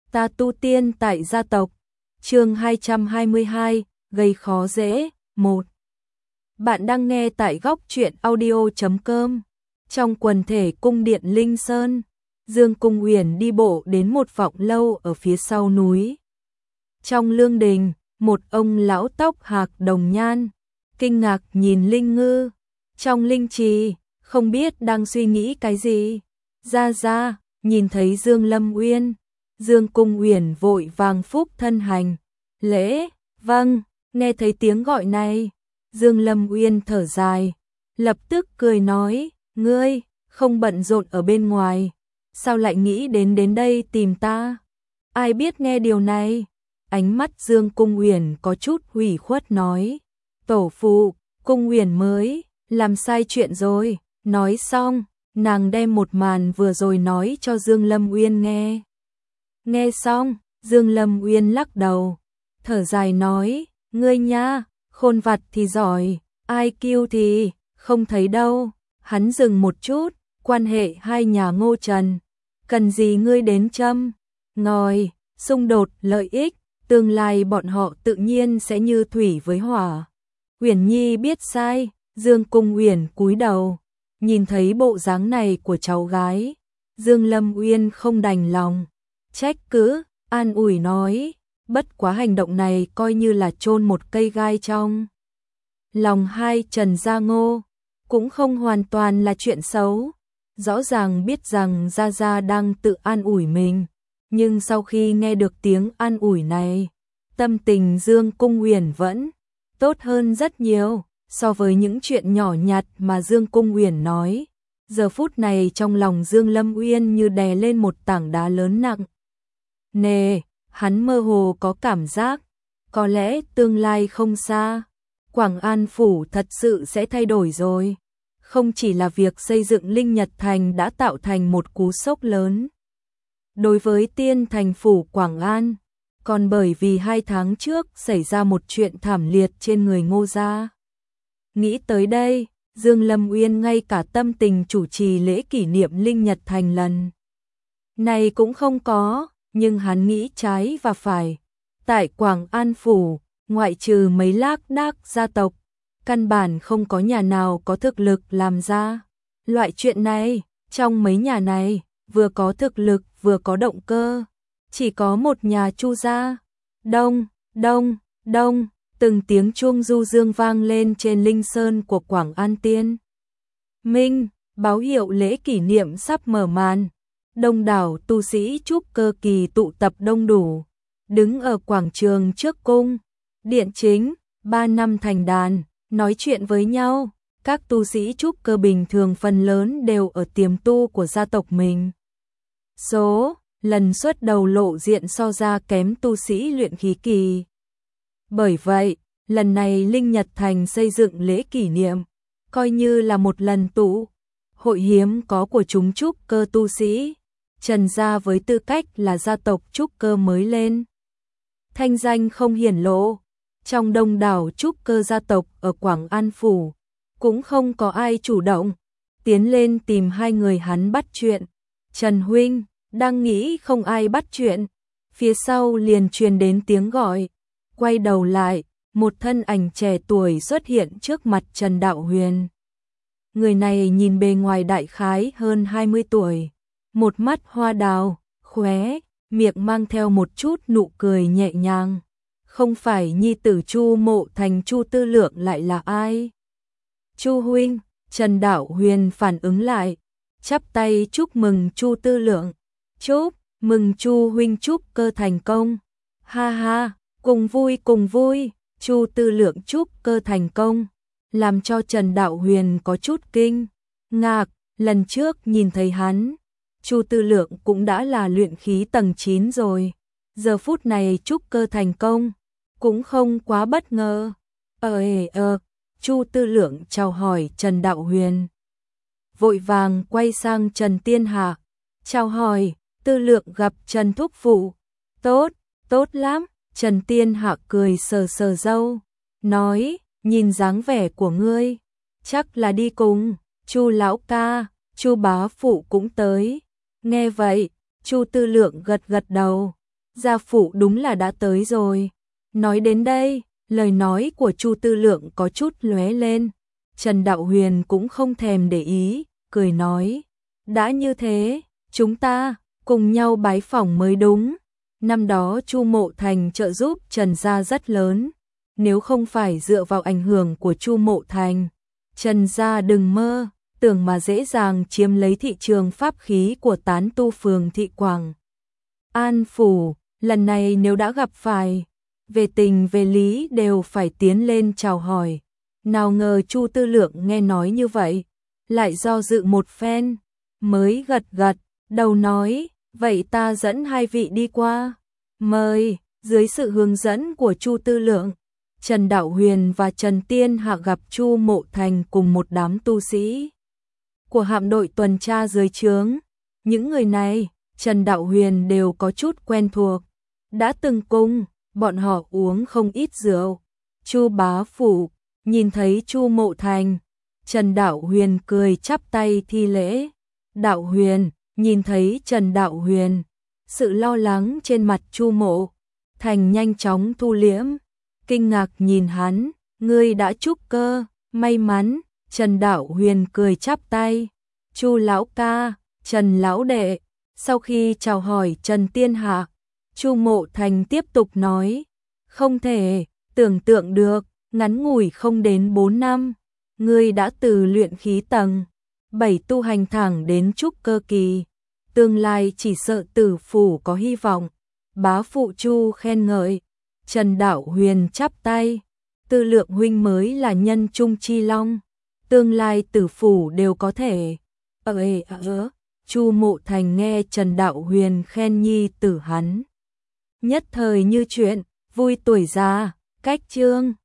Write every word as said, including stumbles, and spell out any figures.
Ta tu tiên tại gia tộc. Chương hai trăm hai mươi hai, gây khó dễ. một. Bạn đang nghe tại góc truyện audio chấm com. Trong quần thể cung điện Linh Sơn, Dương Cung Uyển đi bộ đến một vọng lâu ở phía sau núi. Trong lương đình, một ông lão tóc hạc đồng nhan, kinh ngạc nhìn Linh Ngư. Trong linh trì, không biết đang suy nghĩ cái gì. Ra ra, nhìn thấy Dương Lâm Uyên, Dương Cung Uyển vội vàng phúc thân hành lễ. Vâng. Nghe thấy tiếng gọi này, Dương Lâm Uyên thở dài, lập tức cười nói, ngươi không bận rộn ở bên ngoài, sao lại nghĩ đến đến đây tìm ta? Ai biết nghe điều này? Ánh mắt Dương Cung Uyển có chút hủy khuất nói, tổ phụ, Cung Uyển mới làm sai chuyện rồi. Nói xong, nàng đem một màn vừa rồi nói cho Dương Lâm Uyên nghe. Nghe xong, Dương Lâm Uyên lắc đầu, thở dài nói, ngươi nha, khôn vặt thì giỏi, ai kiêu thì không thấy đâu. Hắn dừng một chút, quan hệ hai nhà Ngô Trần, cần gì ngươi đến châm ngòi, xung đột lợi ích, tương lai bọn họ tự nhiên sẽ như thủy với hỏa. Uyển Nhi biết sai. Dương Cung Uyển cúi đầu, nhìn thấy bộ dáng này của cháu gái, Dương Lâm Uyên không đành lòng, trách cứ, an ủi nói, bất quá hành động này coi như là chôn một cây gai trong lòng hai Trần Gia Ngô, cũng không hoàn toàn là chuyện xấu. Rõ ràng biết rằng Gia Gia đang tự an ủi mình, nhưng sau khi nghe được tiếng an ủi này, tâm tình Dương Cung Uyển vẫn tốt hơn rất nhiều so với những chuyện nhỏ nhặt mà Dương Cung Uyển nói. Giờ phút này trong lòng Dương Lâm Uyên như đè lên một tảng đá lớn nặng nề, hắn mơ hồ có cảm giác, có lẽ tương lai không xa, Quảng An Phủ thật sự sẽ thay đổi rồi. Không chỉ là việc xây dựng Linh Nhật Thành đã tạo thành một cú sốc lớn đối với Tiên Thành Phủ Quảng An, còn bởi vì hai tháng trước xảy ra một chuyện thảm liệt trên người Ngô gia. Nghĩ tới đây, Dương Lâm Uyên ngay cả tâm tình chủ trì lễ kỷ niệm Linh Nhật Thành lần này cũng không có, nhưng hắn nghĩ trái và phải. Tại Quảng An Phủ, ngoại trừ mấy lác đác gia tộc, căn bản không có nhà nào có thực lực làm ra loại chuyện này. Trong mấy nhà này, vừa có thực lực vừa có động cơ, chỉ có một nhà Chu gia. Đông, đông, đông, từng tiếng chuông du dương vang lên trên linh sơn của Quảng An Tiên Minh, báo hiệu lễ kỷ niệm sắp mở màn. Đông đảo tu sĩ trúc cơ kỳ tụ tập đông đủ, đứng ở quảng trường trước cung điện chính, ba năm thành đàn, nói chuyện với nhau. Các tu sĩ trúc cơ bình thường phần lớn đều ở tiềm tu của gia tộc mình, số lần xuất đầu lộ diện so ra kém tu sĩ luyện khí kỳ. Bởi vậy, lần này Linh Nhật Thành xây dựng lễ kỷ niệm, coi như là một lần tụ hội hiếm có của chúng trúc cơ tu sĩ. Trần gia với tư cách là gia tộc trúc cơ mới lên, thanh danh không hiển lộ, trong đông đảo trúc cơ gia tộc ở Quảng An Phủ, cũng không có ai chủ động tiến lên tìm hai người hắn bắt chuyện. Trần huynh, đang nghĩ không ai bắt chuyện, phía sau liền truyền đến tiếng gọi. Quay đầu lại, một thân ảnh trẻ tuổi xuất hiện trước mặt Trần Đạo Huyền. Người này nhìn bề ngoài đại khái hơn hai mươi tuổi, một mắt hoa đào, khóe miệng mang theo một chút nụ cười nhẹ nhàng. Không phải nhi tử Chu Mộ Thành Chu Tư Lượng lại là ai? Chu huynh. Trần Đạo Huyền phản ứng lại, chắp tay chúc mừng Chu Tư Lượng. Chúc mừng Chu huynh trúc cơ thành công. Ha ha, cùng vui cùng vui. Chu Tư Lượng trúc cơ thành công, làm cho Trần Đạo Huyền có chút kinh ngạc. Lần trước nhìn thấy hắn, Chu Tư Lượng cũng đã là luyện khí tầng chín rồi, giờ phút này trúc cơ thành công, cũng không quá bất ngờ. Ờ ờ, Chu Tư Lượng chào hỏi Trần Đạo Huyền, vội vàng quay sang Trần Tiên Hạ, chào hỏi, Tư Lượng gặp Trần thúc phụ. Tốt, tốt lắm. Trần Tiên Hạ cười sờ sờ râu, nói, nhìn dáng vẻ của ngươi, chắc là đi cùng Chu lão ca, Chu bá phụ cũng tới. Nghe vậy, Chu Tư Lượng gật gật đầu, gia phụ đúng là đã tới rồi. Nói đến đây, lời nói của Chu Tư Lượng có chút lóe lên. Trần Đạo Huyền cũng không thèm để ý, cười nói, đã như thế, chúng ta cùng nhau bái phỏng mới đúng. Năm đó Chu Mộ Thành trợ giúp Trần gia rất lớn, nếu không phải dựa vào ảnh hưởng của Chu Mộ Thành, Trần gia đừng mơ, tưởng mà dễ dàng chiếm lấy thị trường pháp khí của tán tu phường thị Quảng An phủ. Lần này nếu đã gặp phải, về tình về lý đều phải tiến lên chào hỏi. Nào ngờ Chu Tư Lượng nghe nói như vậy, lại do dự một phen, mới gật gật, đầu nói, vậy ta dẫn hai vị đi qua. Mời. Dưới sự hướng dẫn của Chu Tư Lượng, Trần Đạo Huyền và Trần Tiên Hạ gặp Chu Mộ Thành cùng một đám tu sĩ của hạm đội tuần tra dưới trướng. Những người này, Trần Đạo Huyền đều có chút quen thuộc, đã từng cùng bọn họ uống không ít rượu. Chu bá phủ nhìn thấy Chu Mộ Thành, Trần Đạo Huyền cười chắp tay thi lễ. Đạo Huyền nhìn thấy Trần Đạo Huyền, sự lo lắng trên mặt Chu Mộ Thành nhanh chóng thu liễm, kinh ngạc nhìn hắn, ngươi đã trúc cơ, may mắn. Trần Đạo Huyền cười chắp tay, Chu lão ca, Trần lão đệ. Sau khi chào hỏi Trần Tiên Hạ, Chu Mộ Thành tiếp tục nói, không thể tưởng tượng được, ngắn ngủi không đến bốn năm, ngươi đã từ luyện khí tầng bảy tu hành thẳng đến trúc cơ kỳ, tương lai chỉ sợ tử phủ có hy vọng. Bá phụ Chu khen ngợi. Trần Đạo Huyền chắp tay, Tư Lượng huynh mới là nhân trung chi long, tương lai tử phủ đều có thể. Ờ ê ớ, Chu Mộ Thành nghe Trần Đạo Huyền khen nhi tử hắn, nhất thời như chuyện vui tuổi già. Cách chương